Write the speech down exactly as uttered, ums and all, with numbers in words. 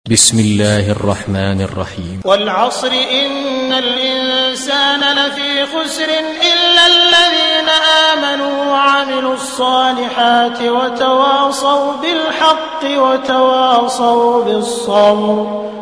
بسم الله الرحمن الرحيم. والعصر إن الإنسان لفي خسر إلا الذين آمنوا وعملوا الصالحات وتواصوا بالحق وتواصوا بالصبر.